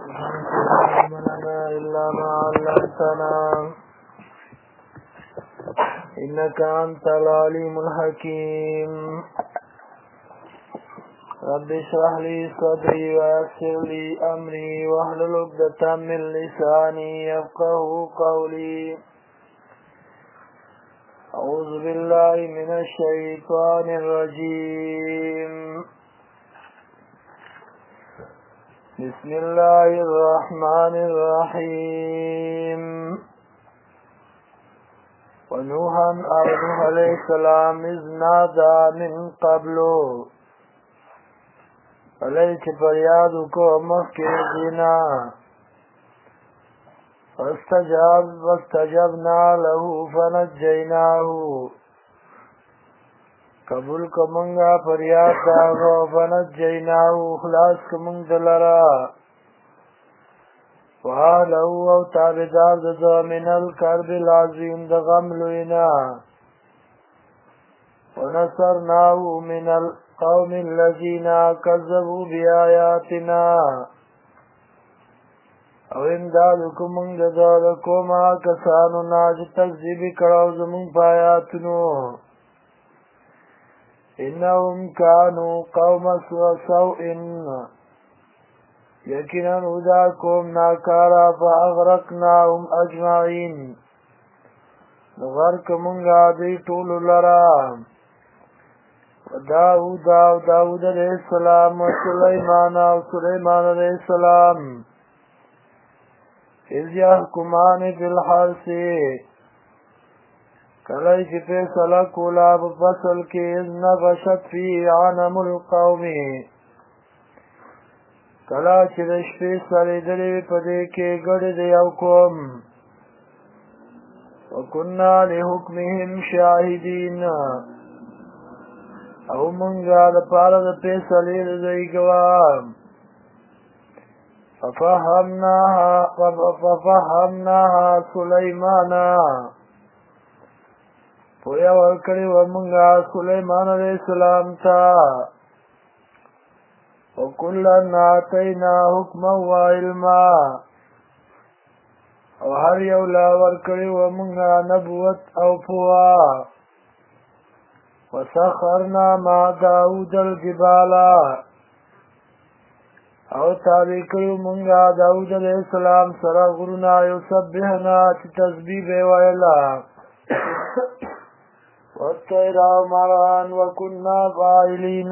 علم لنا إلا ما علمتنا إنك أنت العليم الحكيم. رب اشرح لي صدري ويسر لي أمري واحلل عقدة من لساني يفقهوا قولي. أعوذ بالله من الشيطان الرجيم. بسم الله الرحمن الرحيم. ونوحا نوح عليه السلام إذ نادى من قبل علیہ فریاد کو مخی دینا فاستجبنا له فنجیناه قبول کمنگا فریاد داغو فنجیناه خلاص کمنگ دلرا وآلہو او تابدار دو من الكرب العظیم دغم لوینا ونصرناه من القوم الذين كذبوا بآياتنا او امدادکو منگ دولکو ما کسانو ناج تکذیبی کراو زمون پایاتنو انهم كانوا قوم سوء یقینا ادا کوم ناکارا فاغرقناهم اجمعین غرق منگا دی طول لرا داود علیہ السلام و سلیمان علیہ السلام اذ یحکمان فی الحرث کلی چی فیصلہ کولا بفصل کی اذ نفشت فی عنم القوم کلا چی دشپی سلی دلی پدی کی گڑ دیو کم وکننا لحکمهم شاہدین او منگا دا پارا دا پیسلی دی گوام ففهمناها سلیمانا پویا ورکڑی ومنگا سلیمان علیہ السلام تا وکلن آتینا حکما و علما او هر یولا ورکڑی ومنگا نبوت او پوا وسخرنا مع داود الجبالا او تابع کړو مونږه داود علیہ السلام سره غرونه یسبحنا چې تسبیح به ویلا والطير مران وكنا فاعلين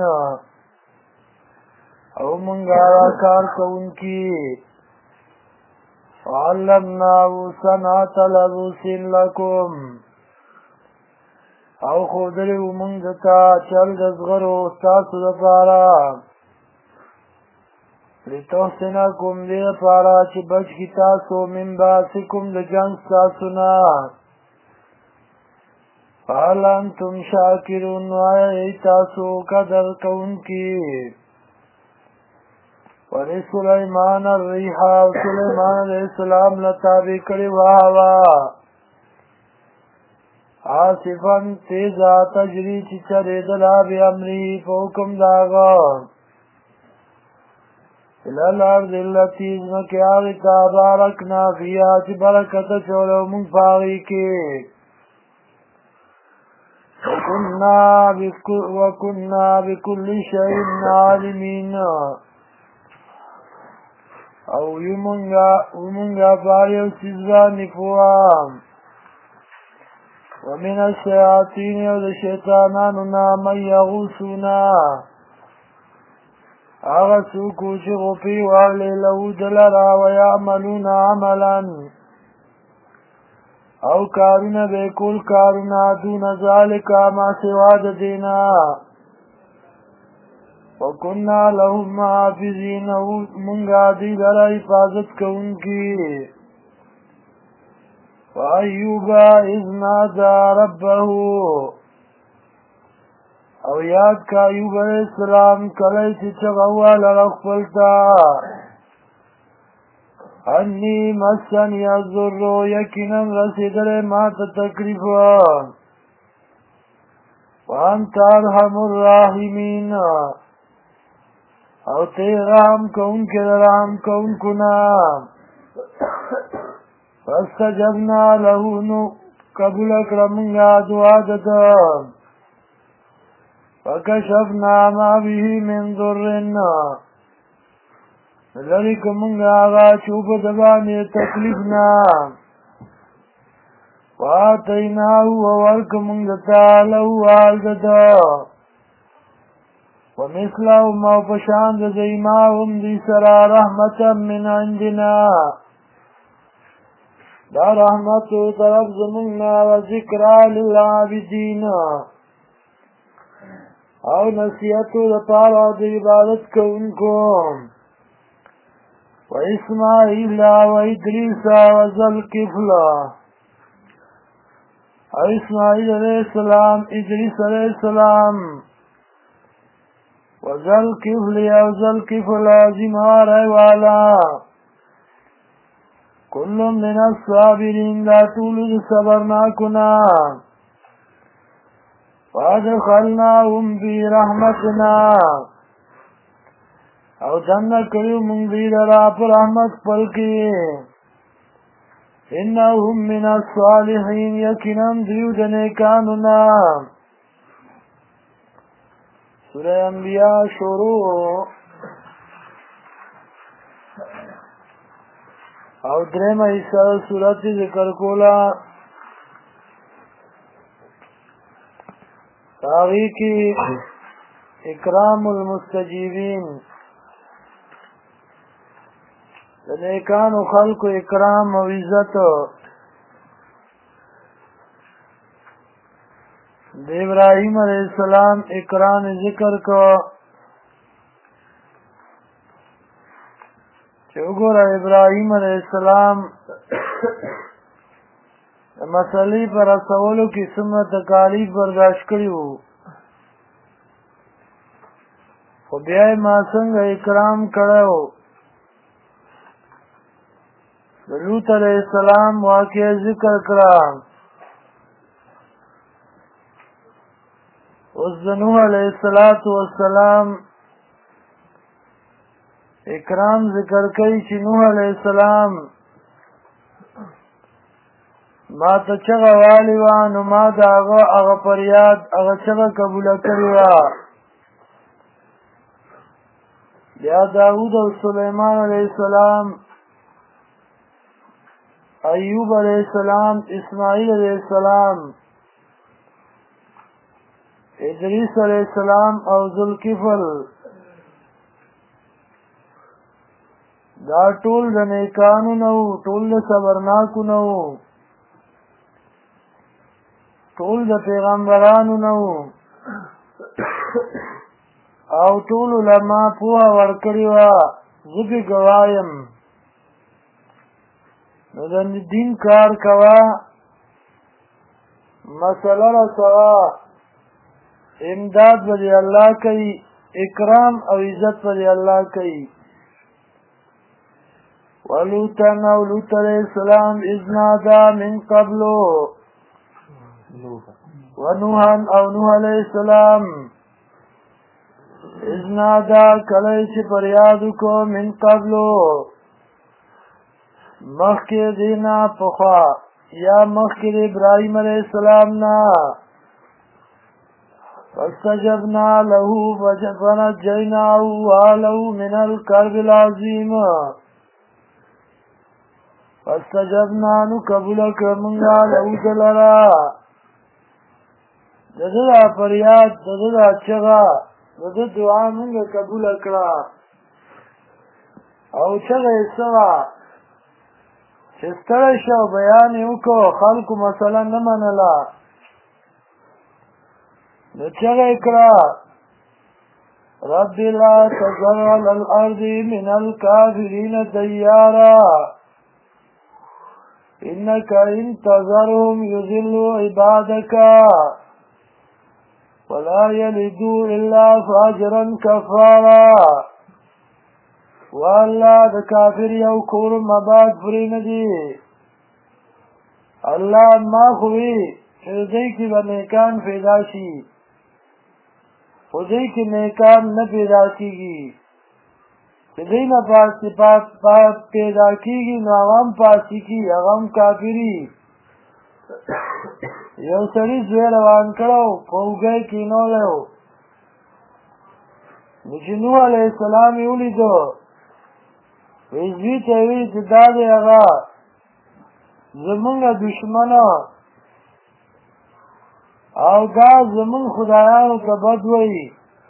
او مونږه کار کوونکی وعلمناه صنعة لبوس لكم او خودلی مونږ ته چل د زغرو تاسو لپاره لتحسنکم دې لپاره چې بچ کی تاسو من باسکم د جنگ تاسو نه فهل انتم شاکرون وایي تاسو قدر کوونکي ولسلیمان الریح او سلیمان علیہ السلام لتابع کړي وهوا آصفاً تیزا تجری چی چریدلا بی امری فوکم داغا الالارد اللتی ازمکی آغتا بارکنا فیا چی برکت چولو من فاغی کی وکننا بکل شئین عالمین او یمونگا فاریو سیزوانی فوام ومن الشياطين والشيطانان من يغوصونا اغسوكو شغفي واغلي له دلرا ويعملون عملا او كارون بكل كارنا دون ذلك ما سواد دينا وكنا لهم حافظين منغا دي لرا حفاظت كونكي وَأَيُّوبَ إِذْ نَادَى رَبَّهُ او یاد کا ایوب علیہ السلام کلی چی چغوال رخفلتا انی مسن یزر یکنن رسیدر مات تکلیف وانت ارحم الراحمین او تی رحم کون کے رحم کون کنا فاستجبنا له نو قبول اکرمنگا دعا دتا فکشفنا ما به من ضرنا لرک منگا آغا چوب دبانی تکلیفنا وآتیناو وورک منگتا لہو آل دتا ومثلہو مو پشاند دیماهم دی سرا رحمتا من عندنا دا رحمت طرف زمنا و ذکرہ للعابدین او نصیحتو دا پارا دا عبادت کو انکو و اسماعیل و ادریسا و ذوالکفل او اسماعیل علیہ السلام ادریس علیہ السلام و ذوالکفل او ذوالکفل زمار والا کل من الصابرین لا طول صبرناکنا وادخلناهم فی رحمتنا او دنہ کریو منگی لرا پر رحمت پلکی انہم من الصالحین یکنن دیو دنیکاننا سورہ انبیاء شروع او درم ایسا سورت ذکر کولا تاغی کی اکرام المستجیبین نیکان و خلق و اکرام و عزت دے ابراہیم علیہ السلام اکرام ذکر کو چوگور ابراہیم علیہ السلام مسئلے پر رسولو کی سمت تکالیف برداشت کریو خو بیائی ما سنگ اکرام کرو لوط علیہ السلام واقع ذکر کرا اس نوح علیہ السلام اکرام ذکر کئی چی نوح علیہ السلام ما تا چغا والیوانو ما دا اغا پریاد اغا چغا قبول کریوا یا داود و سلیمان علیہ السلام ایوب علیہ السلام اسماعیل علیہ السلام ادریس علیہ السلام او ذوالکفل دا ټول د نیکانو نو ټول د صبرناکو نو ټول د پیغمبرانو نو او ټول علما پوها ورکړی وا زبی گوایم نو د دین کار کوا مسئلہ را سوا امداد بلی اللہ کئی اکرام او عزت بلی اللہ کئی ولوطن او لوط علیہ السلام اذنادا من قبلو ونوحن او نوح علیہ السلام اذنادا کلیچ پریادو کو من قبلو مخی دینا پخوا یا مخی ابراہیم علیہ السلام نا فاستجبنا له فنجیناه وآله من الكرب العظیم فاستجبنا نقبل کرمنگا له دلرا ددلا پریاد ددلا چغا دد دعا منگا قبول کرا او چغا سوا چستر شو بیان وکو خلق مثلا نمانلا نچغ اکرا رب لا تذر على الارض من الكافرين ديارا انك ان تذرهم يذلوا عبادك ولا يلدوا الا فاجرا كفارا والله د کافر یو کور مباد فری ندی الله ما خوی دې کې به نیکان پیدا شي خو دې کې نیکان نه پیدا کیږي چې دوی نه پیدا کېږي نو هغه هم فاسقي هغه هم کافري. یو سړي زوی روان کړی و په اوږه یې کېنولی و نو چې نوح علیه السلام یې ولیدو وی زوی ته یې ویل چې دا دی هغه زمونږ دشمنه او دا زمونږ خدایانو ته بد وایي.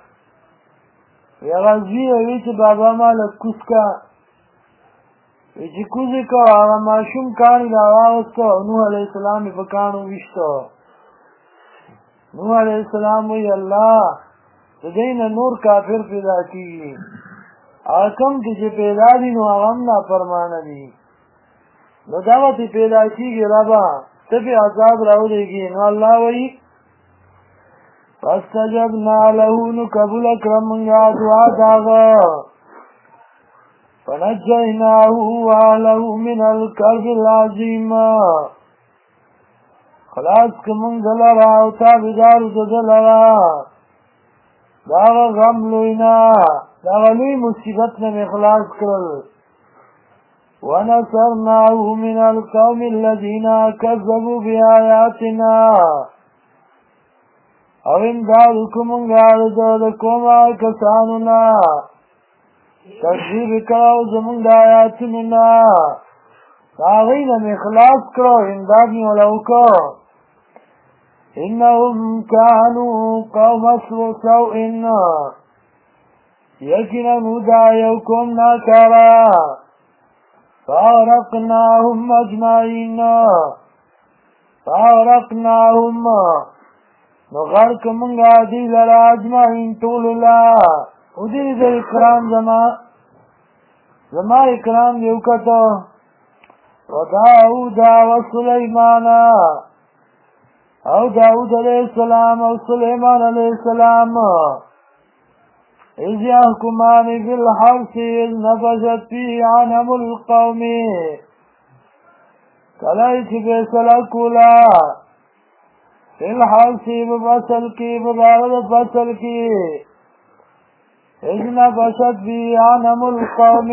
هغه زوی یې وی چې بابا ما لږ کوز که وی چې کوز یې که هغه ماشوم کاڼي راواوسته او نوح علیه السلام یې په کاڼو ویشته. نوح علیه السلام وی الله د دې نه نور کافر پیدا کېږي او کوم چې پیدا دي نو هغه هم نافرمانه دي نو دغسې پیدا کېږي ربه ته پرې عذاب راولېږي. نو الله وایي فاستجبنا له نو قبول کړه مونږه دعا د هغه فنجیناه واهله من الکرب العظیم خلاص که مونږ ده لره او تابعدارو د ده لره د هغه غم لوی نه د هغه لوی مصیبت نه مې خلاص کړل. ونصرناه من القوم الذين كذبوا بآياتنا او امداد وکړو مونږه د کوم کسانو نه تکذیب کړو زمونږ د آیاتونو نه د هغوی نه مې خلاص کړو امداد مې ورله وکړو. انهم كانوا قوم سوء یقینا نو دا یو قوم ناکاره فاغرقناهم اجمعین فاغرقناهم نو غرق مونږه دوی لره اجمعین ټولو له ودې د اکرام زما اکرام دې وکړه. وداود وسلیمان او داود علیه السلام او سلیمان علیه السلام اذ یحکمان فی الحرث اذ نفشت فیه عنب القوم کله چې فیصله کوله فی الحرث په فصل کې په باره د فصل کې اذ نفشت فیه عنب القوم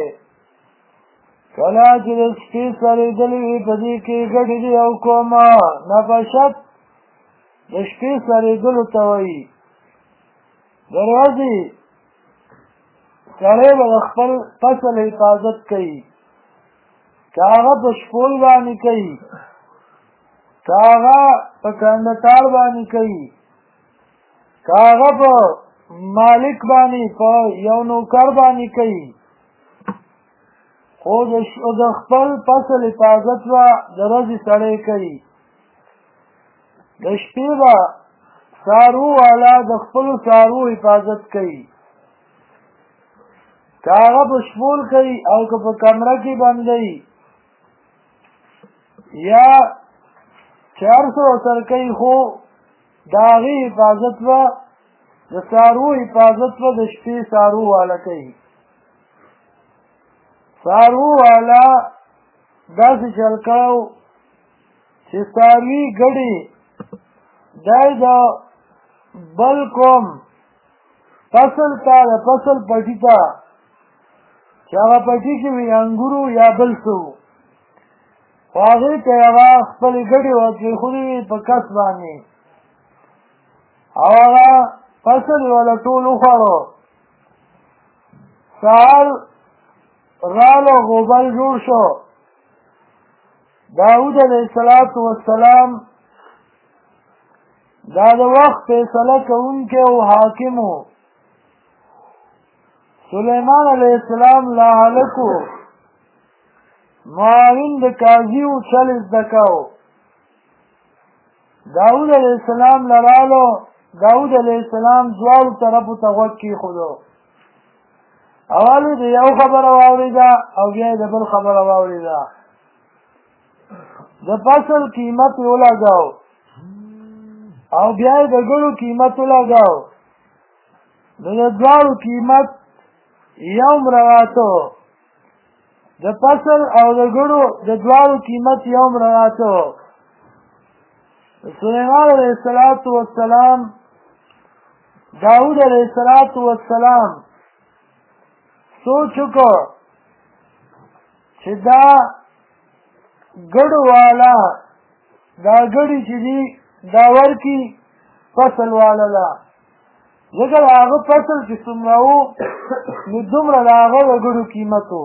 کله چې د شپې سړېدلې وي په دې کې ګډې دي او کومه نفشت د شپې سړېدلو ته وایي. د ورځې سړی به د خپل فصل حفاظت کوي که هغه په شپول باندې کوي که هغه په کندتار باندې کوي که هغه په مالک باندې په یو نوکر باندې کوي خو د خپل فصل حفاظت به د ورځې سړی کوي. د شپې به څارو والا د خپلو څارو حفاظت کوي که هغه په شپول کوي او که په کمره کې بندوي یا چې هر څه ورسره کوي خو د هغې حفاظت به د څارو حفاظت به د شپې څارو والا کوي. څارو والا داسې چل کړی چې څاروي ګډې دی د بل کوم فصل ته د فصل پټي ته چې هغه پټي کې وي انګورو یا بل څه وو خو هغې ته یې هغه خپلې ګډې ورپرېښودې وي په کس باندې او هغه فصل یې ورله ټول وخوړو. سهار رالو غوبل جوړ شو. داود علیه السلام دا د وخت فیصله کوونکی او حاکم و. سلیمان علیه السلام لا هلک و معاون د قاضي و چل زده کو. داود علیه السلام لرالو داود علیه السلام دواړو طرفو ته غوږ کېښودو. اول د یو خبره واورېده او بیا یې د بل خبره واورېده. د فصل قیمت یې ولګاو او بیا یې د ګړو قیمت ولګاو نو د دواړو قیمت یو مراته د فصل او د ګړو د دواړو قیمت یو مراته. سلیمان علیه السلام داود علیه السلام سوچ وکړ چې دا ګډو والا دا ګډي چې دي دا ورکي فصل والا لا ځکه هغه فصل چې څومره و نو دومره د هغه د ګډو قیمت و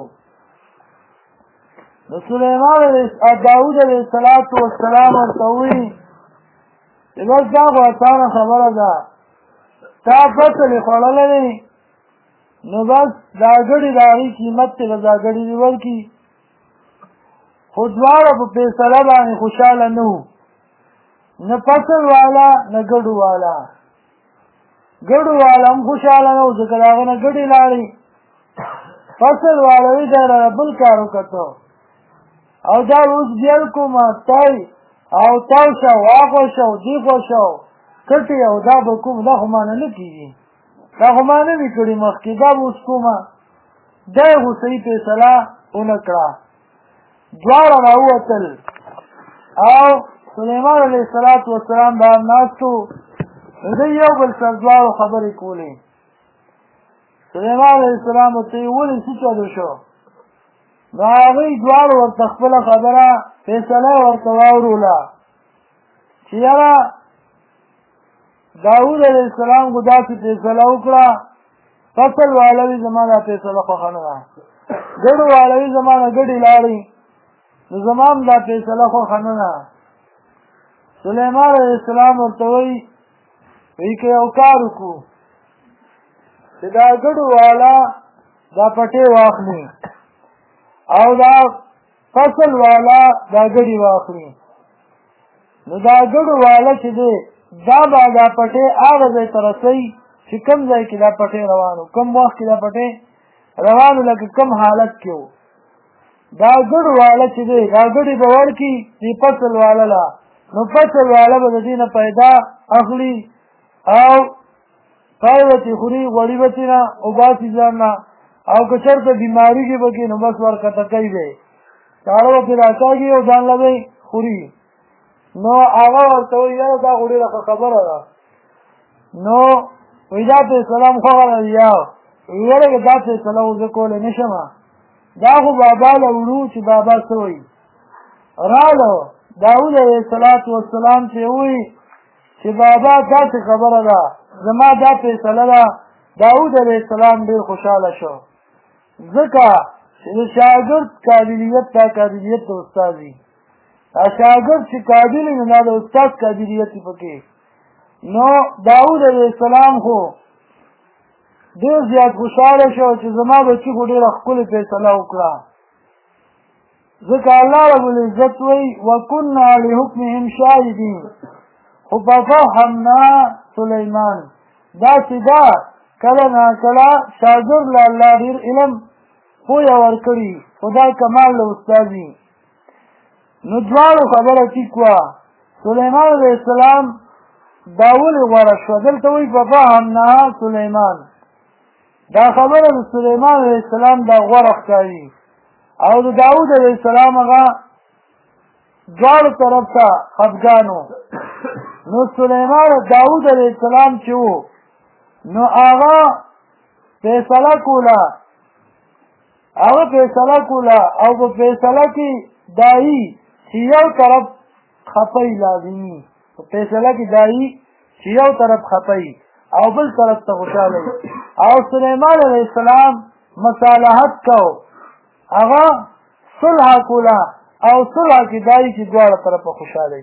د داود علیه السلام ورته ووایي چې بس دا خو اسانه خبره ده تا فصل یې خوړلی دی نو بس دا ګډې د هغې قیمت دی به دا ګډې دې ورکړي خو دواړه په فیصله باندې خوشحاله نه وو نه فصل والا نه ګډو والا ګډو والا هم خوشحاله نه وو ځکه د هغه نه ګډې لاړې فصل والا وي دی راله بل کار وکړو او دا اوس بیل کومه تای او تاو شو واخو شو دی خو شو کټې او دا به کوم دا خو مانه نه کېږي دا خو ما نه وي کړي مخکې دا به اوس کومه دی خو صحیح فیصله ونه کړه دواړه راووتل او سلیمان علیه السلام بهر ناست و دوی یو بل سره دواړو خبرې کولې سلیمان علیه السلام ورته یې ولې څه چلو شو نو هغوی دواړو ورته خپله خبره فیصله ورته واوروله چې یاره داود علیه السلام خو داسې فیصله وکړه فصل والوي زما دا فیصله خوښه نه ده ګډو والوي زما نه ګډې لاړې نو زما هم دا فیصله خوښه نه ده سلیمان علیه السلام ورته وایي که یو کار وکړو چې دا ګډو والا دا پټې واخلي او دا فصل والا دا ګډې واخلي نو دا ګډو والا چې دی دا به دا پټې هغه ځای ته رسوي چې کوم ځای کې دا پټې روان و کوم وخت کې دا پټې روان و لکه کوم حالت کې و دا ګډو والا چې دی دا ګډې به ورکړي دې فصل والا له نو فصل والا به د دې نه پیدا اخلي او پای به ترې خوري غوړي به ترې نه وباسي ځان نه او که چېرته بیماري کې به کې نو بس ورکته کوي دی چاړه به پرې راکاږي او ځان له به خوري نو هغه ورته وایي یاره دا خو ډېره ښه خبره ده نو وایي دا فیصله هم خوښه ده یا ویله که دا فیصله خو زه کولی نه شم دا خو بابا له وړو چې بابا څه وایي راله داود علیه السلام چې وایي چې بابا داسې خبره ده زما دا فیصله ده داود علیه السلام ډېر خوشحاله شو ځکه چې د شاګرد قابلیت دا قابلیت د استاد وي شاګرد چې قابل وي نو دا د استاد قابلیت وي پکې نو داود علیه السلام خو ډېر زیات خوشحاله شو چې زما بچي خو ډېره ښکلې فیصله وکړه ځکه الله رب العزت وایي وکنا لحکمهم شاهدین خو ففهمنا سلیمان داسې ده کله ناکله شاګرد له الله ډېر علم پویه ورکړي خو دا کمال له استاد وي نو دواړو خبره ټیک وه سلیمان علیه السلام دا ولې غوره شوه دلته وایي ففهمناها سلیمان دا خبره د سلیمان علیه السلام دا غوره ښکاري او د داود علیه السلام هغه دواړو طرف ته خفګان و نو سلیمان داود علیه السلام چې و نو هغه فیصله کوله او په فیصله کې دایي چې یو طرف خپي لازمي په فیصله کې دایي چې یو طرف خپي او بل طرف ته خوشاله او سلیمان علیه السلام مصالحت کو هغه صلح کوله او صلح کې دایي چې دواړه طرفه خوشاله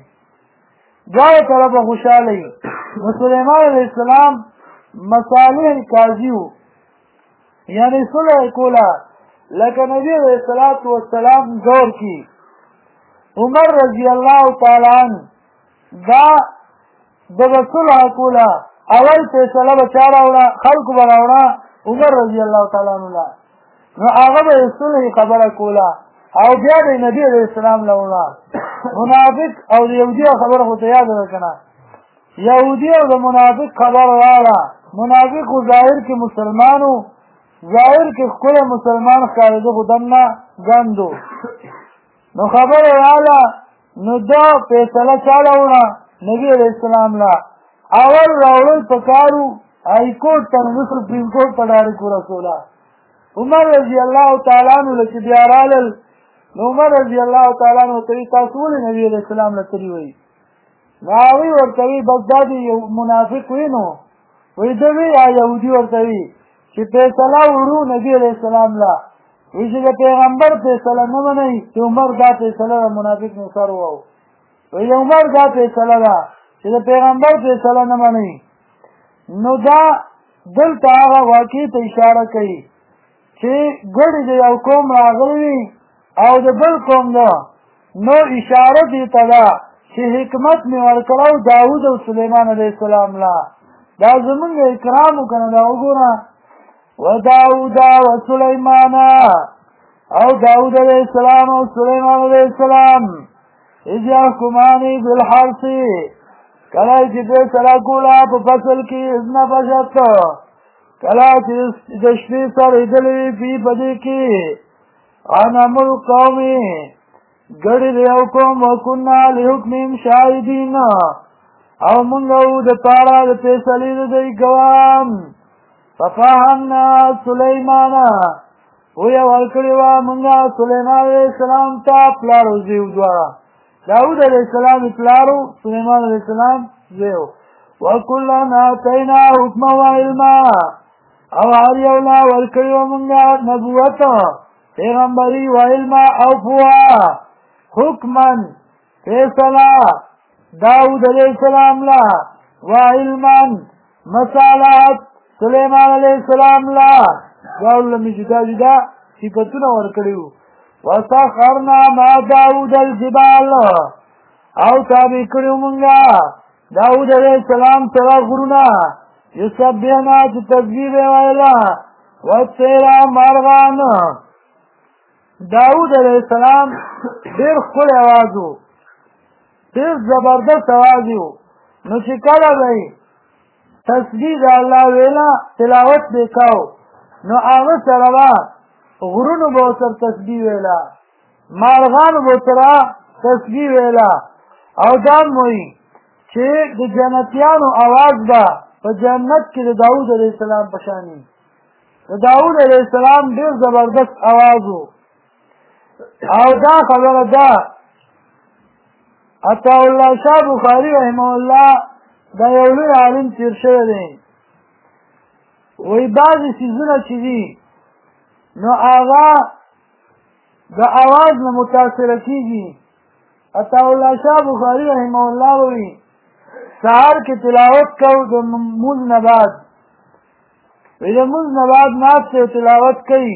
نو سلیمان علیه السلام مصالح قاضي و یعنی صلح کوله لکه نبی علیه السلام دور کې عمر رضی الله تعالی عنه دا د صلح کوله اول فیصله به چا راوړه خلکو به راوړه عمر رضی الله تعالی عنه نو هغه به صلح خبره کوله او بیا د نبی علیه السلام له وړه منافق او د یهودي خبره خو ته یاد ده که نه یهودي او د منافق خبره راوړه منافق خو ظاهر کې مسلمان و ظاهر کې ښکلی مسلمان ښکارېده خو دننه ګند و نو خبره راغله نو دا فیصله چا له وړه نبي علیه السلام له اول راوړل پکار و هایکورټ ته نو سپریم کورټ ته ډایرکټ ورسوله عمر رضی الله تعالی عنہ له چې بیا رالل نو عمر رضی الله تعالی عنہ ته تاسو ولې نبی علیہ السلام له تری وایي نو هغوی ورته وایي بس دا د یو منافق وي نو وایي ده وی یا یهودي ورته وي چې فیصله وړو نبی علیہ السلام له وایي چې د پیغمبر فیصله نه منئ چې عمر دا فیصله د منافق نه سر وو وایي د عمر دا فیصله ده چې د پیغمبر فیصله نه منئ نو دا دلته هغه واقع ته اشاره کوي چې ګډې د یو قوم راغلی وي او د بل قوم ده نو اشاره دې ته ده چې حکمت مې ورکړی داود او سلیمان علیه السلام له دا زمونږ اکرام وکنه دا وګوره وداود وسلیمان او داود علیه السلام او سلیمان علیه السلام اذ یحکمان بالحرث کله چې فیصله کوله په فصل کې اذ نفشت کله چې د شپې سړېدلې وي په دې کې غنم القوم ګډې د یو قوم وکنا لحکمهم شاهدین او موږ وو د پاره د فیصلې د دوی ګوام ففهمنا سلیمان ویا ورکړې وه موږ سلیمان علیه السلام ته پلارو زیو دواړه داود علیہ السلام پلارو سلیمان علیہ السلام زیو وکلا آتینا حکما و علما او هر یو لا ورکړی و مونږه نبوت پیغمبري و علما او پوها حکما فیصله داود علیہ السلام لا و علما مصالحت سلیمان علیہ السلام لا داول می جدا جدا صفتونه ورکړیو وسخرنا ما داود الجبال او تابع کړو مونږه داود علیہ السلام سره غرونه یسبحنا چې تسبیح ویلا وتیرا مارغان داود علیہ السلام ډیر ښکلی اواز و ډیر زبردست اواز و نو چې کله به تسبیح د الله ویلا تلاوت به کاو نو هغه سره به غرونو به ورسره تسبیح ویلا مارغانو به ورسره تسبیح ویلا او دا هم وایي چې د جنتیانو اواز به په جنت کې د داود علیه السلام په شان وي د داود علیه السلام ډېر زبردست اواز و او دا خبره ده عطاالله شاه بخاري رحمه الله دا یو لوی عالم تېر شوی دی وایي بعضې څیزونه چې دي نو هغه د اواز نه متاثره کېږي عطاالله شاه بخاري رحمه الله وایي سهار کې تلاوت کوو د مونځ نه بعد وایي د مونځ نه بعد ناست او تلاوت کوي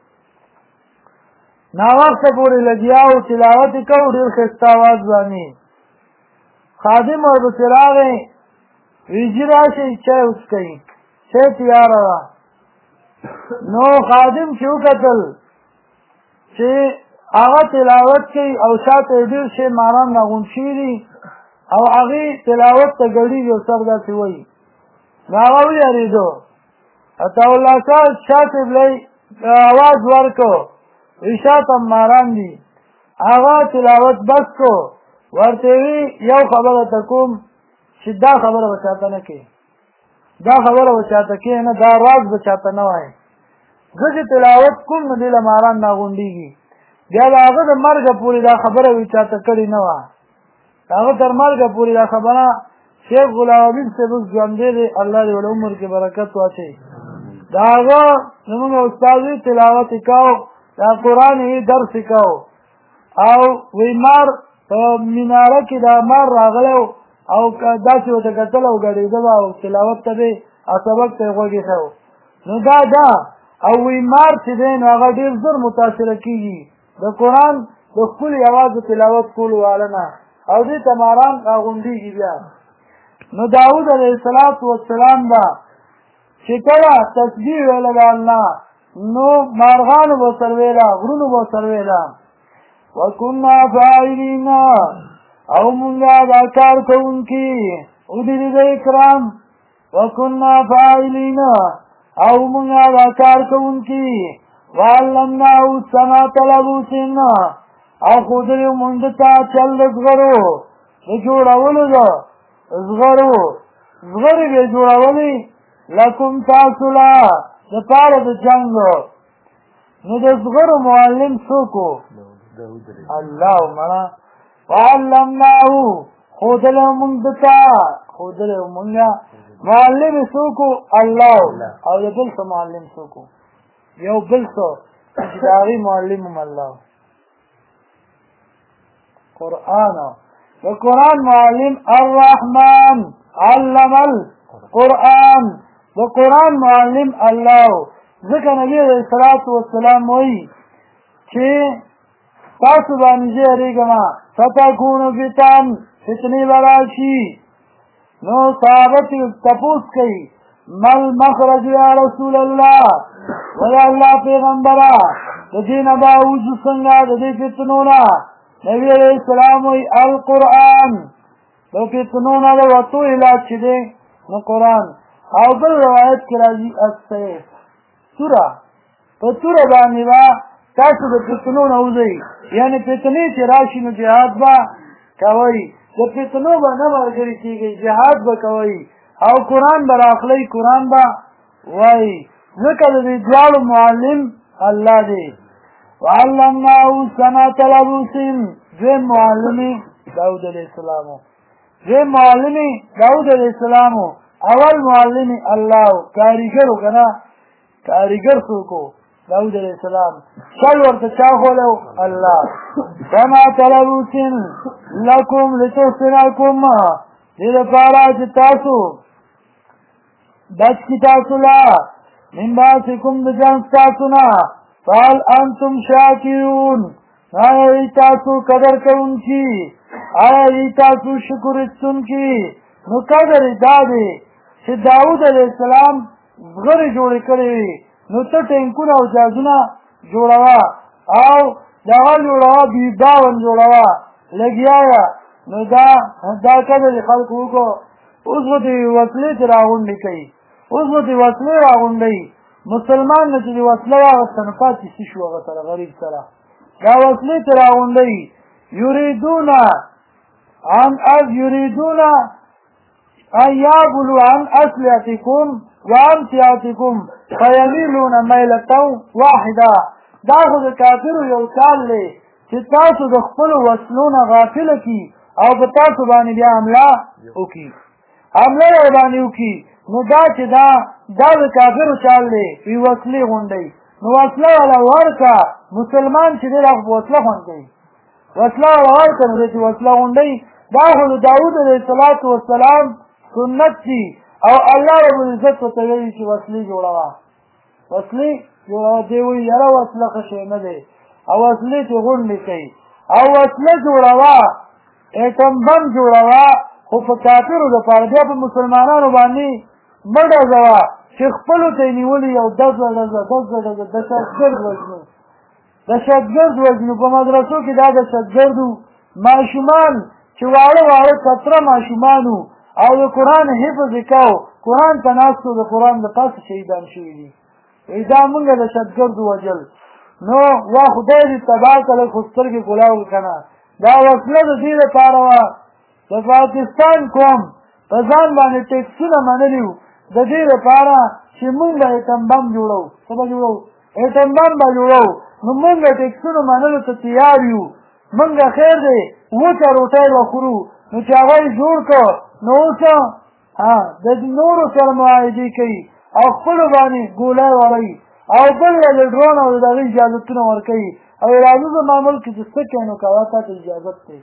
ناوخته پورې لګیا او تلاوت یې کوو ډېر ښایسته اواز باندې خادم ورپسې راغی وایي ځي راشئ چای وڅښئ چای تیاره وه نو خادم چې وکتل چې هغه تلاوت کوي او شاته یې ډېر شی ماران راغونډ شوي دي او هغې تلاوت ته ګډېږي او سر داسې وایي نو هغه ویارېدو عطاالله شاه صاحب له اواز ورکړو وایي شاته ماران دي هغه تلاوت بس کو ورته وی یو خبره ته کوم چې دا خبره به چاته نه کوي دا خبره به چاته کوي نه دا راز به چاته نه وایي زه چې تلاوت کوم نو دې له ماران راغونډېږي بیا د هغه د مرګه پورې دا خبره وي چاته کړې نه وه هغه تر مرګه پورې دا خبره شیخ غلام حبیب صاحب اوس ژوندی دی الله دې ول عمر کې برکت واچوي د هغه زموږ استاد وي تلاوت یې کوو دا قرآن یې درس یې کوو او وی مار په میناره کې دا مار راغلی او داسې ورته کتل او ګډېده به او تلاوت ته به سبق ته یې غوږ ایښی نو دا ده او وی مار چې دی نو هغه ډېر زر متاثره کېږي د قرآن د ښکلي اواز تلاوت کولو واله نه او دې ته ماران راغونډېږي بیا نو داود علیه السلام به چې کله تسبیح ویله د الله نو مارغانو به ورسره ویله غرونو به ورسره ویله وکنا فاعلین او مونږه دا کار کوونکي ودې د اکرام وکنا فاعلین او مونږه دا کار کوونکي وعلمناه صنعة لبوس او ښودلي مونږ ته چل د زغرو د جوړولو د زغرې به یې جوړولې لکم تاسو له دپاره د جنګ نو د صغرو معلم څوک و؟ الله مړه. وعلمناه ښودلی مونږ دته ښودلی مونږه معلم یې څوک و؟ الله. او د بل څه معلم څوک و؟ یو بل څه چې د هغې معلم هم الله. قرآن د قرآن معلم الرحمن علم القرآن د قرآن معلم الله. ځکه نبي علیه الصلاة والسلام وایي چې تاسو باندې زه یېرېږم ستکونو فتن فتنې به راشي. نو صحابه تپوس کوي مل مخرج یا رسول الله ویا الله پیغمبره د دې نه به وځو څنګه د دې فتنو نه؟ نبي علیه السلام وایي القرآن د فتنو نه د وتو علاج چې دی نو قرآن. او بل روایت کې راځي السیف توره په توره باندې به تاسو د فتنو نه وځئ یعنې فتنې چې راشي نو جهاد به کوئ د فتنو به نه ملګري کېږئ جهاد به کوئ او قرآن به راخلئ قرآن به وایي ځکه د دې دواړو معلم الله دی. وعلمناه صنعة لبوس دویم معلم داود علیه السلام دویم معلم داود علیه السلام اول معلم الله کاریګر و که نه کاریګر څوک و؟ داود علیه السلام. شل ورته چا ښولی الله. صنعة لبوس لکم لتحسنکم دې لپاره چې تاسو بچ کي تاسو له من باسکم د جان ستاسو نه فهل انتم شاکرون آیا ای تاسو قدر کوونکي آیا ای تاسو شکر ایستونکي؟ نو قدر یې دا دی چې داود علیه السلام زغرې جوړې کړې وي نو ته ټینکونه او جازونه جوړوه او دغه جوړوه بیداون جوړوه لګیا یه نو دا قدر یې خلکو وکړو. اوس به دې وسلې چې راغونډې کوي اوس به دې وسلې راغونډوي مسلمان نه چې دې وسله واغسته نو پاتې څه شو هغه سره غریب سره دا وسلې چې راغونډوي یریدون ان یابلوا عن اسلحتکم وامتیاتکم فیمیلون میلة واحده. دا خو د کافرو یو چال دی چې تاسو د خپلو وسلو نه غافله کي او په تاسو باندې بیا حمله وکړي حمله یې باندې وکړي نو دا چې دا د کافرو چال دی وي وسلې غونډوي نو وسله والا ورکه مسلمان چې دی دا خو په وسله خوند کوي وسله والا ورکه نو دی چې وسله غونډوي دا خو د داود علیه الصلاة والسلام سنت دي او الله رب العزت ورته وایي چې وسلې جوړوه وسلې جوړوه دی وایي یاره وسله ښه شی نه دی او وسلې چې غونډې کوي او وسله جوړوه ایټم بم جوړوه خو په کافرو دپاره بیا په مسلمانانو باندې مه ډزوه چې خپلو ته یې نیولي یو دزه دهشتګرد وژنو په مدرسو کې دا دهشتګردو ماشومان چې واړه کتره ماشومان وو او د قرآن حفظ یې کو قرآن ته ناست و د قرآن د پاسه شهیدان شوي دي دا مونږ دهشتګردو وژل نو وا خدای دې تباه کړه خو سترګې ګلاو که نه دا وسله د دې لپاره وه د پاکستان قوم په ځان باندې ټیکسونه منلي وو د دې لپاره چې مونږ به ایټم بم جوړو څه به جوړو ایټم بم به جوړو نو مونږ ټیکسونو منلو ته تیار یو مونږ خیر دی وچه روټۍ به خورو نو چې هغه یې جوړ کړ نو اوس د نورو سره معاهدې کوي او خپلو باندې ګولۍ وړوي او بل له ډرون او د هغې اجازتونه ورکوي او راځه زما ملک کې چې څه کوې نو کوه تا ته اجازت دی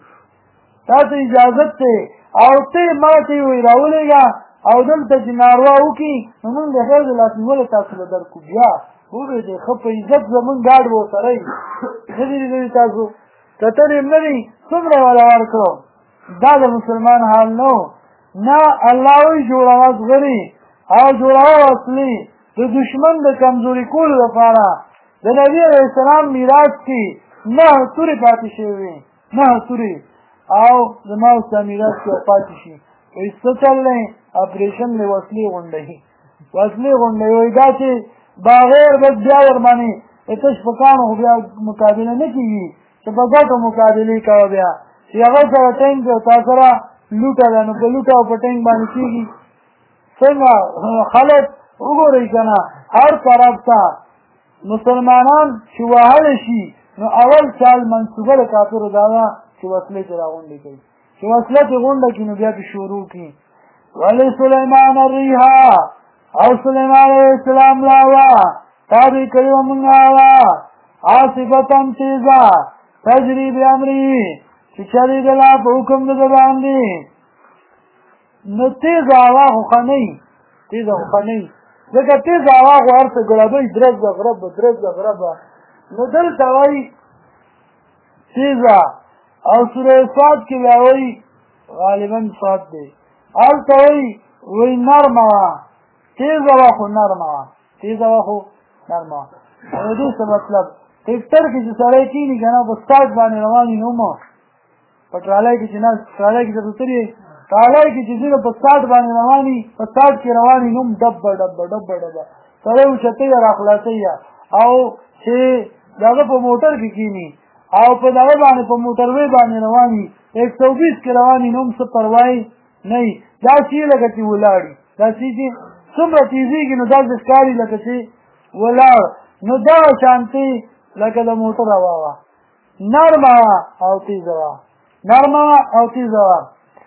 او ته مړه ته یې وایي راولېږه او دلته چې ناروا وکړي نو مونږ د خیر د لاس نیولې تاسو له درکو بیا وګورئ ښه په عزت زمونږ ګاډ به ورسره وي ښه دي لیدلي تاسو کتل یې نه دي څومره یې والا ورکړو دا د مسلمان حال نه نه الله وایي جوړوه زغرې او جوړوه وسلې د دشمن د کمزوري کولو لپاره د نبي علیه السلام میراث کې 9 تورې پاتې شوې وې 9 تورې او زما او ستا میراث کې پاتې شي وایي څه چل دی اپریشن دی وسلې غونډوي وایي دا چې بغیر بس بیا ورباندې تش په کانو خو بیا مقابله نه کېږي چې په ګټو مقابلې کوه بیا چې هغه سره ټینک دی او تا سره لوټه ده نو په لوټه او په ټینک باندې کېږي څنګه خلک وګورئ که نه هر طرف ته مسلمانان چې وهل شي نو اول چال منصوبه د کافرو دا ده چې وسلې ترې راغونډې کوي چې وسله ترې غونډه کړي نو بیا پې شروع کړي ولسلیمان الریحا او سلیمان علیه السلام راوه تابع کړي وه مونږ هغه عاصفة تیزه تجري بامره چې چلېدله په حکم د ده باندې نو تیزه هوا خو ښه نه وي تیزه خو ښه نه وي ځکه تیزه هوا خو هر څه ګړبوي درزه غربه درزه غربه نو دلته وایي تیزه او سوره صاد کې بیا وایي غالبا صاد دی هلته وایي نرمه وه تیزه وه خو نرمه وه تیزه وه خو نرمه وه د دې څه مطلب ټکټر کې چې سړی کښېني که نه په سټارټ باندې روان وي نو په ټرالۍ کې چې نه ټرالۍ کې درته تللی ټرالۍ کې چې ځینې په سټارټ باندې روان وي په سټارټ کې روان وي نو ډبه ډبه ډبه ډبه سړی اوچتوي یا راخلاصوي او چې د هغه په موټر کې کښېني او په دغه باندې په موټروی باندې روان وي 120 کې روان وي نو هم څه پروا نه وي داسې یې لکه چې ولاړ وي داسې چې څومره تیزېږي نو داسې ښکاري لکه چې ولاړ نو دغه شانتې لکه د موټر هوا وه نرمه او تیزه وه نرمه او تیزه وه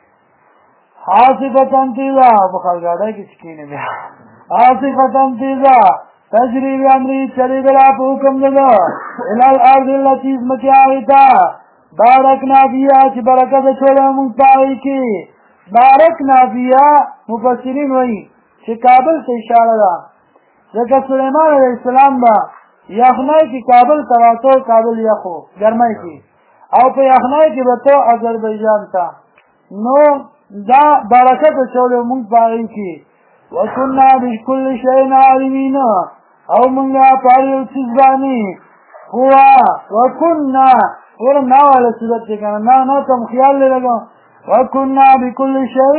عاصفة تیزه په خرګاډۍ کې چې کښېنې بیا عاصفة تیزه تجري بأمره چلېدله په حکم د ده الی الارض التي ځمکې هغې ته بارکنا فیها چې برکت اچولی مونږ په هغې کې بارکنا فیها مفسرین وایي چې کابل ته اشاره ده ځکه سلیمان علیه السلام به یخنۍ کې کابل ته راته کابل یخو ګرمۍ کې او په یخنۍ کې به ته اذربایجان ته نو دا برکت اچولی مونږ په هغې کې وکنا بكل شيء عالمین او مونږه په هر یو څیز باندې هوا وکنا ورم نا والا صورت دی کنه نا کم خیال لے لگا وکنا بكل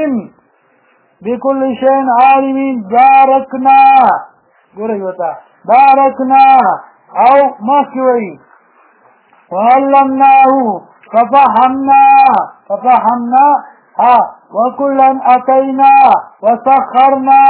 شيء عالمین بارکنا ګورئ وتا بارکنا او مخکې وایي وعلمناه ففهمنا وكلا اتينا وسخرنا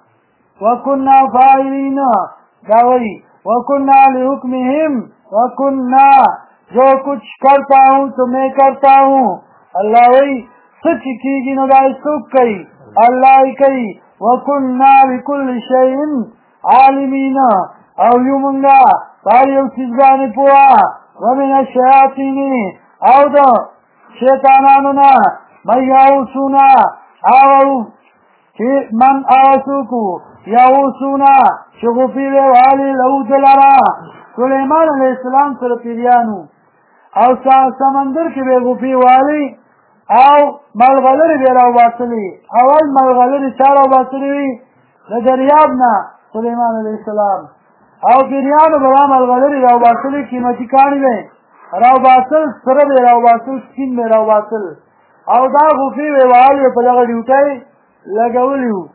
وكنا فاعلين داوي وكنا لحكمهم وكنا جو کچھ کرتا ہوں تو میں کرتا ہوں اللہ وی سچ کیږي نو دا څوک کوي الله کوي وكنا بكل شيء عالمين او یومنګا پاره یو څیز باندې پوها ومن الشیاطین او دا شیطانانو نه مَيَّعُوسُونَ او چې من آسوکو یعوسونا شغفی والی لو دلرا سلیمان علیہ السلام سره پیریانو او سمندر کې به غفی والی او ملغلری به راو باسلی اول ملغلری چا راو باسلی وی د دریاب نه سلیمان علیہ السلام او پیریانو به ملغلری راو باسلی قیمتي کاڼي به راو باسل سره به راو باسل سکین به راو باسل او دا غفی ویوالی په دغه ډیوټۍ لګولی وو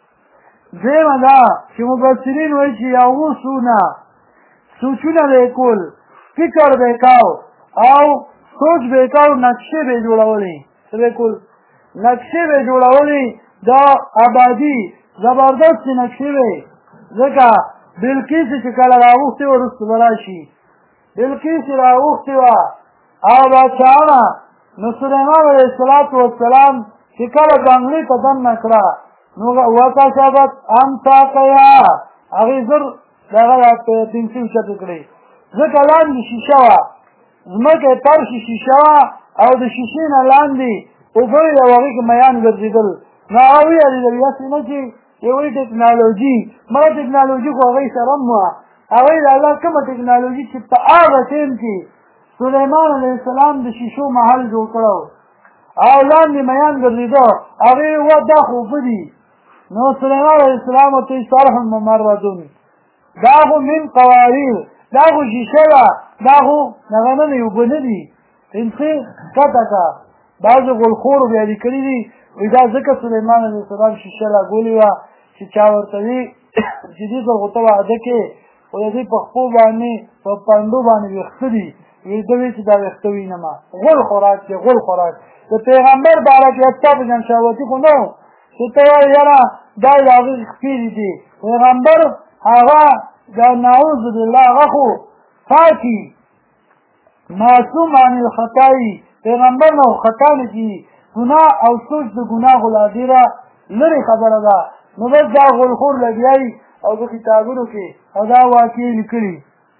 دیمه دا چې مفسرین وایي چې یغوصونه سوچونه به یې کول فکر به یې کاو او سوچ به یې کاو نقشې به یې جوړولې څه به یې کول نقشې به یې جوړولې دا آبادي زبردستې نقشې به ځکه بلقیس چې کله راوښتې وه وروسته به راشي بلقیس راوښتې وه او بادشاهانه نو سلیمان علیه السلام چې کله بنګلې ته دننه کړه نو وکشفت عن ساقیها هغې زر دغه پنسل اوچتې کړې ځکه لاندې شیشه وه ځمکه یې ترشي شیشه وه او د شیشې نه لاندې اوبه وې او هغې کې میان ګرځېدل نو هغه ویارېدل یاسې نه چې یوې ټکنالوژي مړه ټکنالوژي خو هغې سره هم وه هغې د الله کومه ټکنالوژي چې په هغه ټیم کې سلیمان علیه السلام د شیشو محل جوړ کړی او لاندې میان ګرځېده هغې وه دا خو اوبه دي نو سلیمان علیه السلام ورته صالح ممردون دا خو من قواریر دا خو شیشه ده دا خو دغه نه دی اوبه نه دي پنسې کته که بعضې غلخورو بیا لیکلي دي وایي دا ځکه سلیمان علیه السلام شیشه لګولې وه چې چا ورته وي چې دې ته خو ته واده کې خو د دې په خپو باندې په پنډو باندې ویښته دي ویده وي چې دا ویښته وینمه غول خوراک دی غول خوراک د پیغمبر باره کې ستا په جنشاوتي خو نه چې ته وایې یاره دا د هغې خپې دي پیغمبر هغه دا نعوذ بالله هغه خو پاکي معصوم عن الخطائی پیغمبر نه خطا نه کیږي ګناه او سوچ د ګناه غلا ډېره لرې خبره ده نو بس دا غلخور لګیایي او په کتابونو کې او دا واقع لیکلي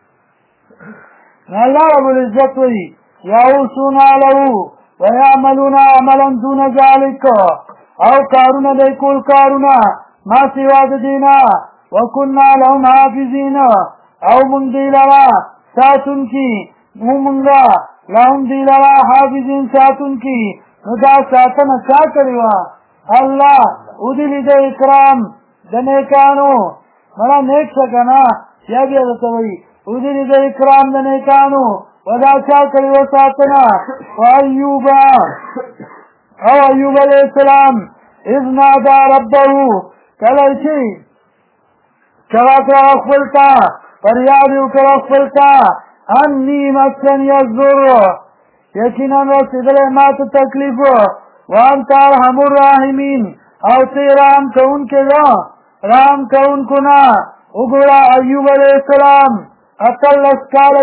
الله رب العزت وایي یعوصون له ویعملون عملا دون ذلک او کارونه دی کول کارونه ما سوا د دینا وکنا لهم حافظین او مونږ دی لرا ساتونکي مونږه لهم دی لرا حافظین ساتونکي نو دا ساتنه چا کړې وه الله ودلی د اکرام د نیکانو مړه نیک شه که نه یا بیا درته وایي ودلی د اکرام د نیکانو ودا چا کړې وه ساتنه وایوب او ایوب علیه السلام اذ نادا ربه کله چې چغه کړه خپل ته فریاد یې وکړه خپل ته انی مسنی الضر یقینا رسېدلی ما ته تکلیف وانت ارحم الراحمین او ته رحم کوونکی ده رحم کوونکو نه وګوره ایوب علیه السلام اتلس کاله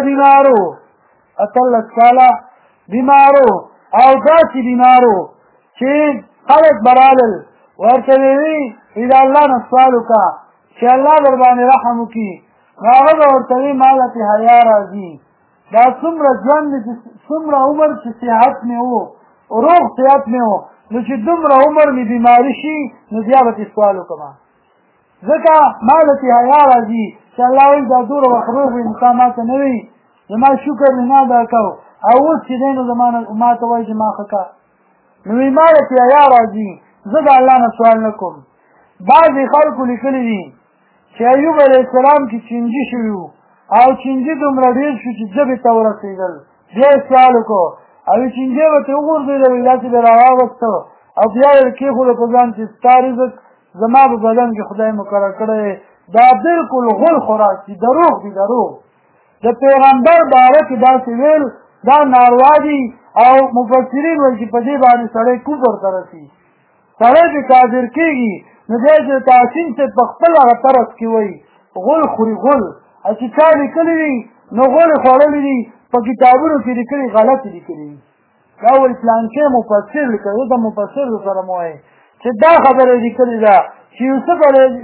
بیمارو او داسې بیمارو چې خلک برالل ورته ویلي د الله نه سوال وکړه چې الله در باندې رحم وکړي نو هغه به ورته وي ما له پې حیا راځي دا څومره ژوند دی چې څومره عمر چې صحت مې و روغ صحت مې و نو چې دومره عمر مې بیماري شي نو بیا به ترې سوال وکړم ځکه ما له پې حیا راځي چې الله وایي دا دومره وخت روغ وي نو تا ما ته نه وي زما شکر مې نه ادا کو او اوس چې دی نو ما ته وایي چې ما ښه که نو وایي ما له پې حیا راځي زه د الله نه سوال نه کوم بعضې خلکو لیکلي دي چې ایوب علیه السلام کې چینجي شوي وو او چینجي دومره ډېر شو چې ژبې ته ورسېدل بیا یې سوال وکړو او چینجي به ترې وغورځېده وایي داسې به راواغسته او بیا یې کېښوده په ځان چې ستا رزق زما په بدن کې خدای مقرر کړی دا بلکل غل خوراک دي دروغ دي دروغ د پیغمبر باره کې داسې ویل دا ناروا دي او مفسرین وایي چې په دې باندې سړی کفر ته رسي سړی پې کافر کېږي نو بیا چې تحسین صاحب په خپل هغه طرف کې وایي غل خوري غل او چې چا لیکلي دي نو غلې خوړلي دي په کتابونو کې لیکلي غلطې لیکلي دي دا وایي پلانکې مفسر لیکلی د مفسر سره مو وایي چې دا خبره لیکلې ده چې یوسف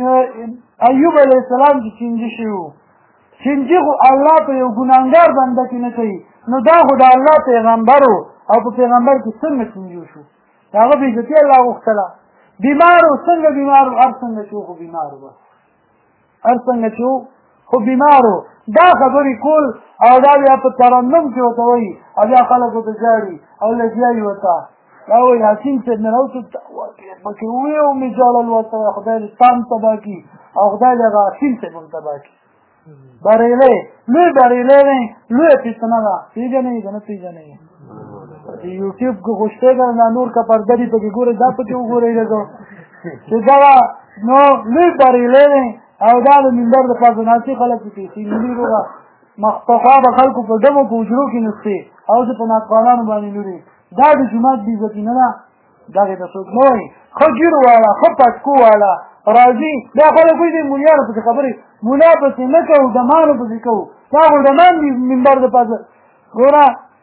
ایوب علیه السلام چې چینجي شوي وو چینجي خو الله په یو ګناهګار بنده کې نه کوي نو دا خو د الله پیغمبر و او په پیغمبر کې څنګه چینجي شو د هغه بېعزتي الله غوښتله بیمارو څنګه بیمارو هر څنګه چې خو بیمارو بس هر څنګه چې خو بیمارو دا خبرې کول او دا بیا په ترنم کې ورته وایي او بیا خلک ورته ژاړي او لګیا یې ورته دا وایي حسین صاحب نه راوڅو پکې ووایي او مې ژړل ورته خدای دې تام تباه کړي او خدای دې هغه حسین صاحب هم تباه کړي بریلی لوی بریلی دی لویه پیسنه ده پېژنئ که نه پېژنئ یوټیوب کې غوښتې که دا نور که پرده دي پکې ګورئ دا پکې وګورئ لږه چې دغه نو لوی بریلی دی او دا د منبر د پاسه ناستې خلک پکې ښي ملي روغه پخوا به خلکو په ډمو په حجرو کې نستې او زه په ناقوانانو باندې لورې دا د جومات بېعزتي نه ده دغې ته څوک نه وایي ښه ګیر واله ښه پټکو واله راځي دا خلک وایي دی مولیانو پسې خبرې مولا پسې نه کوو دمانو پسې کوو دا خو دمان دي منبر د پاسه ګوره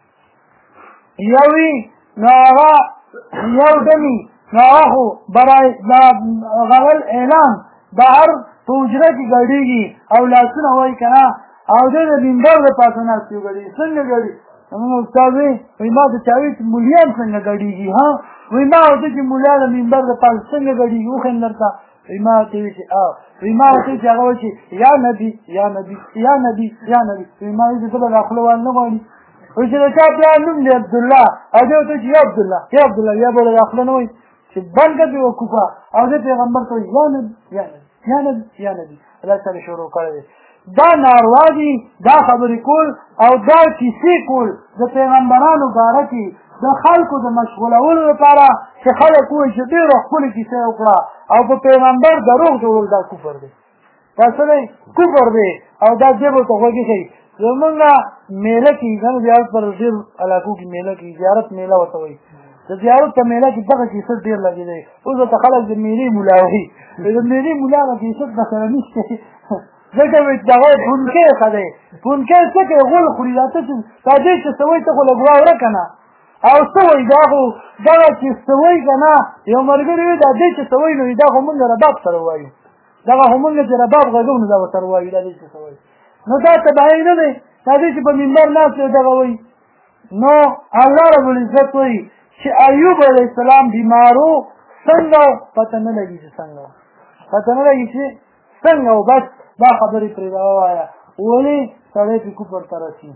یو وي نو هغه یو ډمي نو هغه خو برای دا غول اعلان بهر په حجره کې ګډېږي او لاسونه وایي که نه او دی د منبر د پاسه ناست یو ګډېږي څنګه ګډي زمونږ استاد وایي ما ته چا وایي چې مولیان څنګه ګډېږي ها وایي ما ورته چې مولیا د منبر د پاسه څنګه ګډېږي وښیم درته وایي ما ورته وایي چې وایي ما ورته چې هغه وایي چې یا نبي یا نبي یا نبي یا نبي وایي ما وایي چې زه به دا خوله وال نه غواړي وایي چې د چا پلار نوم دی عبدالله او دی ورته چې یا عبدالله یا عبدالله یا به دا خوله نه وایي چې بند کړه دې وکوفه او دی پیغمبر ته وایي یا نبي یا نبي یا نبي یا نبي الله سره شروع کړی دی دا ناروا دي دا خبرې کول او دا کیسې کول د پیغمبرانو باره کې د خلکو د مشغولولو لپاره چې خلک وایي چې ډېره ښکلې کیسه وکړه او په پیغمبر دروغ جوړول دا کفر دی دا څه دی کفر دی او دا جبو ته غوږې ښایي زمونږ میله کېږي که نه زیارت پر ډېر علاقو کې میله کېږي زیارت میله ورته وایي د زیارت په میله کې دغه کیسه ډېر لګېدی اوس ورته خلک د میلې ملا وایي د میلې ملا هغه کیسه درسره نشته ځکه دغه پونکی ښه دی پونکی څه کوي غول خوري دا ته دا دې چې څه وایي ته خو لږ واوره که نه او څه وایي دا خو دغه چې څه وایي که نه یو ملګري وایي دا دې چې څه وایي نو دا خو مونږ رباب سره وایو دغه خو مونږ چې رباب غږو نو دا ورسره وایو دا دې چې څه وایي نو دا تباهي نه دی دا دې چې په منبر ناست دی دغه وایي نو الله رب العزت وایي چې ایوب علیه السلام بیمارو څنګه پته نه لګي چې څنګه پته نه لګي چې څنګه او بس دا خبرې پرې راووایه ولې سړی پې کفر ته رسي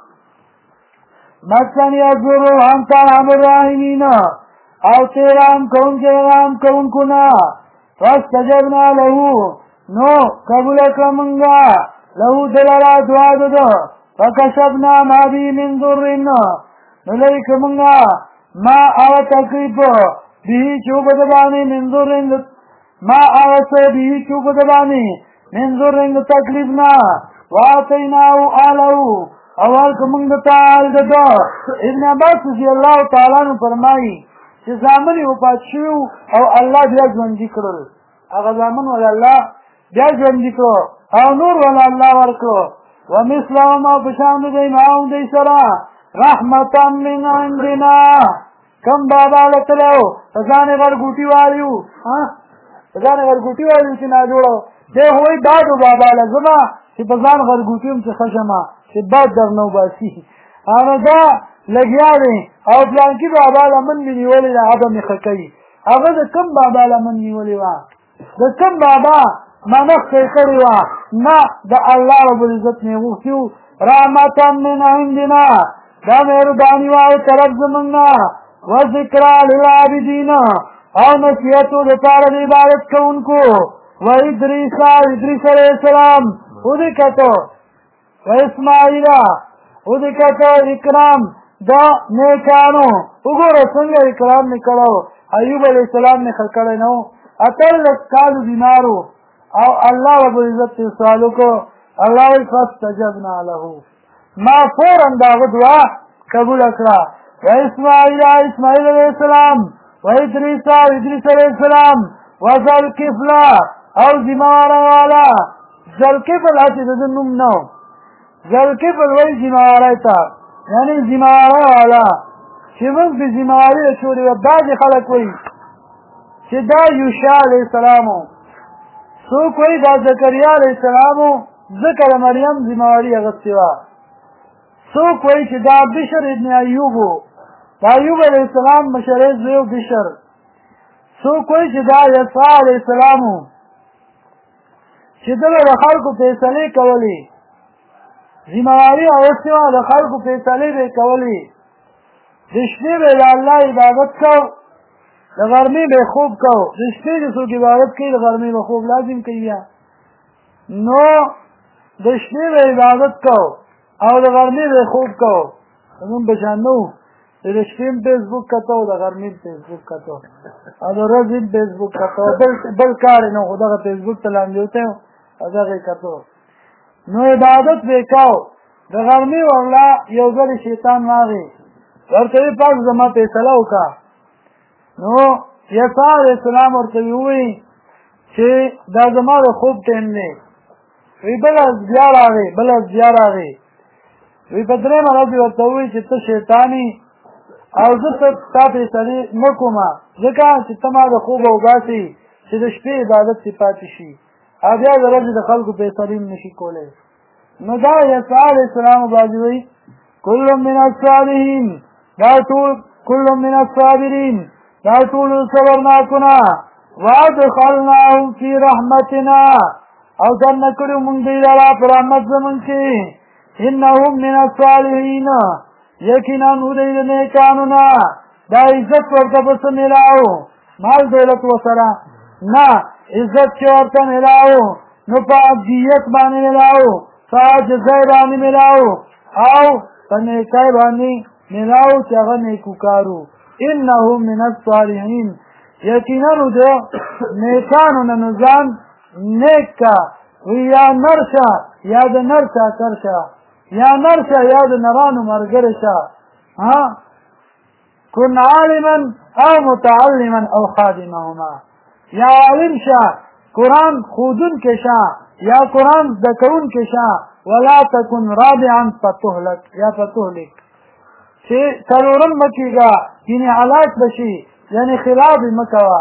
مثلا یضر انت ارحم الراحمین او تیرام کوونکو نه فاستجبنا له نو قبول کړه مونږه له دلرا دعا ده فکشفنا ما به من ضر نو لرې کړه مونږه ما هغه تکلیف به چې وبه د باندې من ضر ما هغه څه به چې وبه د باندې من ضر تکلیف نه واتیناه اهله او ورکړه مونږ ته حال د ده ابن عباس رضي الله تعالی عنه فرمایي چې زامن یې وفات شوي او الله بیا ژوندي کړل هغه زامن ول الله بیا ژوندي کړو او نور ول الله ورکړو ومثلهم او په شان د دوی معاهم دوی سره رحمتا من عندنا کم بابا لتلو په ځان یې غرګوټي والیو په ځان یې غرګوټي والیو چې ناجوړه دی وایي دادو بابا لزما چې په ځان غرګوټي یم چې ښه شمه چې باد در نه وباسي هغه دا لګیا دی او پلانکي بابا لمن مې نیولې ده هغه مې ښه کوي هغه د کوم بابا لمن نیولې وه د کوم بابا منښت یې کړې وه نه د الله رب العزت مې غوښتي وو رحمتا من عندنا دا مهرباني وه او طرف زمونږ نه وذکرا للعابدین او نصیحتو دپاره د عبادت کوونکو و ادریس علیه السلام ودې کتو و اسماعیل ودې کتو اکرام دا نیکانو وګوره څنګه اکرام مې کړو ایوب علیه السلام مې ښه کړی نه و 18 کالو بیمارو او الله رب العزت ته سوال وکړو الله وایي فاستجبنا له ما فورا د هغه دعا قبوله کړه و اسماعیل علیه السلام و ادریس علیه السلام و ذوالکفل او ذمواره والا ذوالکفل هسې د ده نوم نه و ذوالکفل وایي ذمواره ته یعنی ذمواره والا چې موږ د ذمواري اچولې وه بعضې خلک وایي چې دا یوشع علیه السلام و څوک وایي دا زکریا علیه السلام و ځکه د مریم ذمواري اخیستې وه څوک وایي چې دا بشر ابن ایوب و د ایوب علیه السلام مشری زوی و بشر څوک وایي چې دا یسع علیه السلام و چې ده به د خلکو فیصلې کولې ذمواري اخیستې وه د خلکو فیصلې به یې کولې د شپې به د الله عبادت کو د غرمې به یې خوب کو د شپې چې څوک عبادت کوي د غرمې به خوب لازم کوي بیا نو د شپې به عبادت کو او د غرمې به یې خوب کو زمونږ بچیان نه وو چې د شپې هم فیسبوک کتو د غرمې هم فیسبوک کتو او د ورځې هم فیسبوک کتو بل کار یې نه خو دغه فیسبوک ته لاندې وتی او دغه یې کتو نو عبادت به یې کو د غرمې والله یو ځلې شیطان راغی ورته وی پاک زما فیصله وکړه نو یسع علیه السلام ورته ووایي چې دا زما د خوب ټایم دی وی بله بیا راغی وی په درېیمه ورځ یې ورته ووایي چې ته شیطان او زه ستا فیصلې نه کومه ځکه چې ته ما د خوبه وباسې چې د شپې عبادت دې پاتې شي او بیا د ورځې د خلکو فیصلې هم نشي کولی نو دا یسع علیه السلام باندې وایي کل من الصالحین دا ټول کل من الصابرین دا ټول صبرناکونه وادخلناهم فی رحمتنا او دننه کړو مونږ دوی لره په رحمت زمونږ کې انهم من الصالحین یقینا دوی د نیکانو نه دا عزت ورته پسې میلاو مال دولت ورسره نه عزت چې ورته میلاو نو په ابدیت باندې میلاو په عاجزۍ باندې میلاو او په نیکۍ باندې میلاو چې هغه نیکوکارو انهم من الصالحین یقینا د نیکانو نه نو ځان نیک کا یا نرشه یا د نرشه کرشه یا نرشه یا د نرانو ملګری شه کن عالما او متعلما او خادمهما یا عالم شه قرآن ښودونکی شه یا قرآن زده کوونکی شه ولا تکن رابعا فتهلک یا فتهلک چې څلورم مه کېږه یعنې هلاک بشي یعنې خلاف یې مه کوه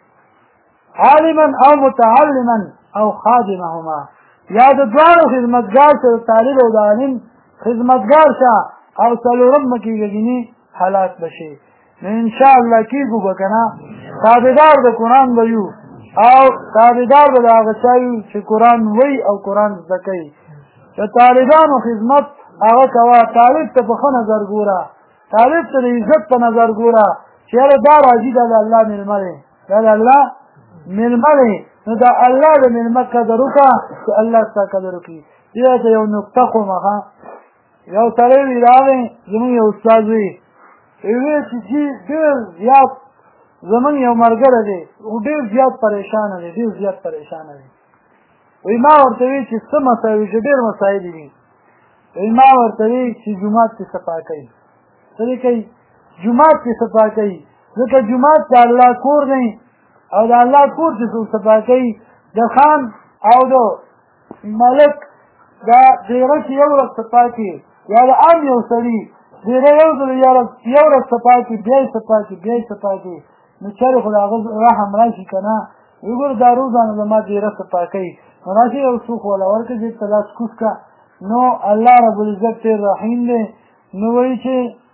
عالما او متعلما او خادمهما یا د دواړو خدمتګار شه د طالب او د عالم خدمتګار شه او څلورم مه کېږه یعنې هلاک بشي نو انشاءالله کېږو به که نه تابعدار د قرآن به یو او تابعدار به د هغه چا یو چې قرآن وایي او قرآن زده کوي د طالبانو خدمت هغه کوه طالب ته په ښه نظر ګوره طالب ته د عزت په نظر ګوره چې یاره دا راځي دا د الله مېلمه دی دا د الله مېلمه دی نو د الله د مېلمه قدر وکړه چې الله ستا قدر وکړي دې ته یو نقطه کوم یو سړی وي راغی زمونږ یو استاد وي وی چې ډېر زیات زمونږ یو ملګری دی او ډېر زیات پریشانه دی ډېر زیات پریشانه دی وی ما ورته وی چې څه مسایل چې ډېر مسایل دي وی ما ورته وی چې جومات کې صفا کوي څه دې کوي جومات کې صفا کوي ځکه جومات د الله کور دی او د الله کور چې څوک صفا کوي د خان او د ملک دا ډېره چې یو ورځ صفا کړي یا د عام یو سړي ډېره یو ځل یو ورځ صفا کړي بیا یې صفا کړي بیا یې صفا کړي نو چېرې خو د هغه رحم راشي که نه وی ګوره دا روزانه زما ډېره صفا کوي نو راشي یو څوک وله ورکړه چې ته لاس کوز کړه نو الله رب العزت ډېر رحیم دی نو وایي چې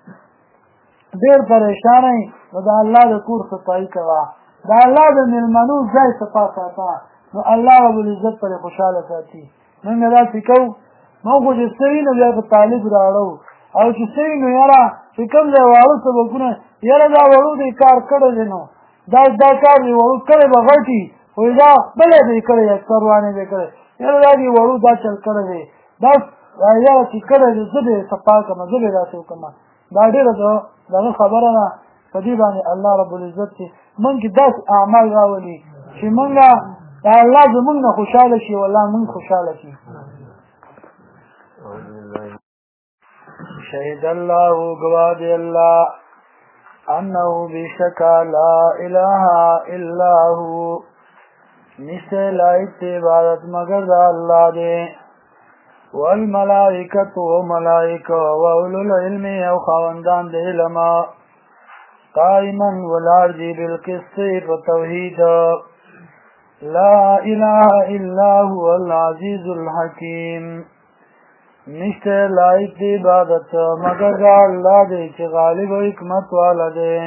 ډېر پریشانه یې نو د الله د کور صفایي کوه د الله د مېلمنو ځای صفا ساته نو الله رب العزت پرې خوشحاله ساتي موږ داسې کوو موږ خو چې څه وي نو بیا په طالب راوړو او چې څه وي نو یاره چې کوم ځای واړه سبقونه یاره دا وړو دی کار کړی دی نو دا کار دی وړو کړی به غټي خو دا بله دی کړی اکثر وانې دی کړی یاره دا دی وړو دا چل کړی دی بس یاره چې کړی دی زه به یې صفا کړمه زه به یې داسې وکړمه دا ډېره دغه خبره ده په دې باندې الله رب العزت چې موږ کې داسې اعمال راولي چې موږ دا الله زموږ نه خوشحاله شي والله موږ خوشحاله شي شهد الله گواه دی الله انه بشکا لا اله الا هو نشته لایق دی عبادت مگر دا الله دی والملائکۃ وملائکه واولو العلم او خواندان د علم قائما ولاړ دی بالقسط په توحید لا اله الا هو العزیز الحکیم نشته لایق دی عبادت مگر دا الله دی چې غالب او حکمت والا دی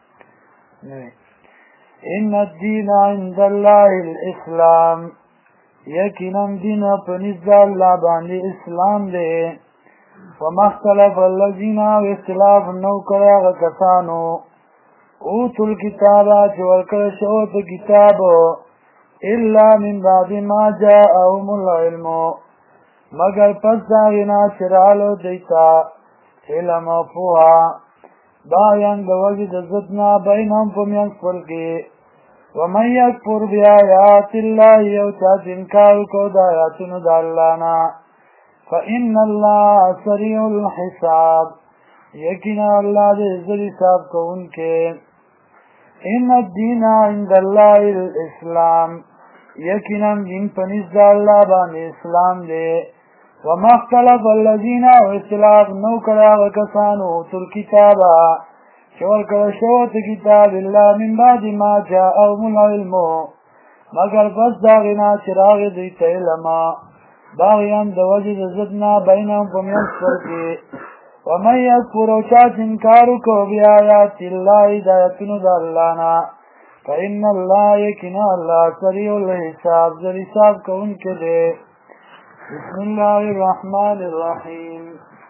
ان الدین عند الله الاسلام یقینا دین په نزد الله باندې اسلام دی وما اختلف الذین اختلاف نو کړی هغه کسانو اوتوا الکتاب چې ورکړی شوی د کتاب الا من بعد ما جاءهم العلم مگر پس داغینا چرالو دیتا علم و پوها باین بوجه دزدنا بینهم پمین خلقی ومن یکفر بیایات اللہ یوچات انکار کو دایاتنو دالانا فإن اللہ سریع الحساب یقینا اللہ دے عزت حساب کو ان کے ان الدین عند اللہ الاسلام یقینا دین پنزد اللہ بان اسلام دے وما اختلف الذین اختلاف نو کرا وکسانو تل کتابا شور کرا شوت کتاب اللہ من بعد ما جاءهم العلم مگر پس داغنا چراغ دیت علما باغیان دوجد زدنا بینهم پمیان فرقی ومن یکفر وچات انکارو کو بیایات اللہ ہدایتنو دا اللہنا فإن اللہ یکنا اللہ سریع الحساب ذر حساب کو ان کے دے بسم الله الرحمن الرحيم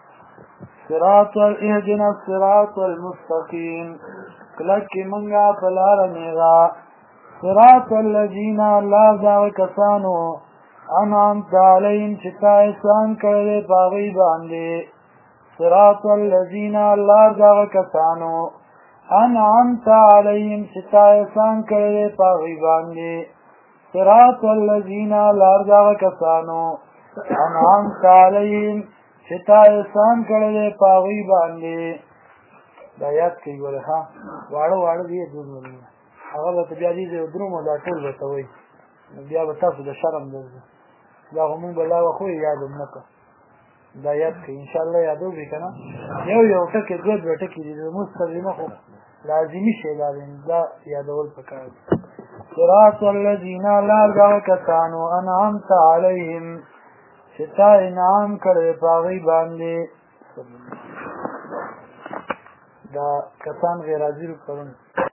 اهدنا الصراط المستقيم کلک منگا پلار میغا صراط الذين لا دعو کسانو انعمت علیهم چتا احسان کرده پاغی باندے صراط الذين لا دعو کسانو انعمت علیهم چتا احسان کرده پاغی باندے صراط الذين لا دعو کسانو انعمت علیهم چتا احسان کرده پاغی باندې دا یاد کوي ګوره ها واړه دی دونه هغه به بیا دې درو مو دا ټول وته وي بیا به تاسو د شرم درځي دا خو مونږ به لا خو یاد هم نه کړو دا یاد کړئ انشاءالله یادوږي که نه یو ټکي دوه دوه ټکي دي زموږ ترجمه خو لازمي شی دا یادول پکار دي صراط الذین لار دغه کسانو انعمت علیهم چې تا انعام کړی په هغوی باندې دا کسان غیر حاضرو کړون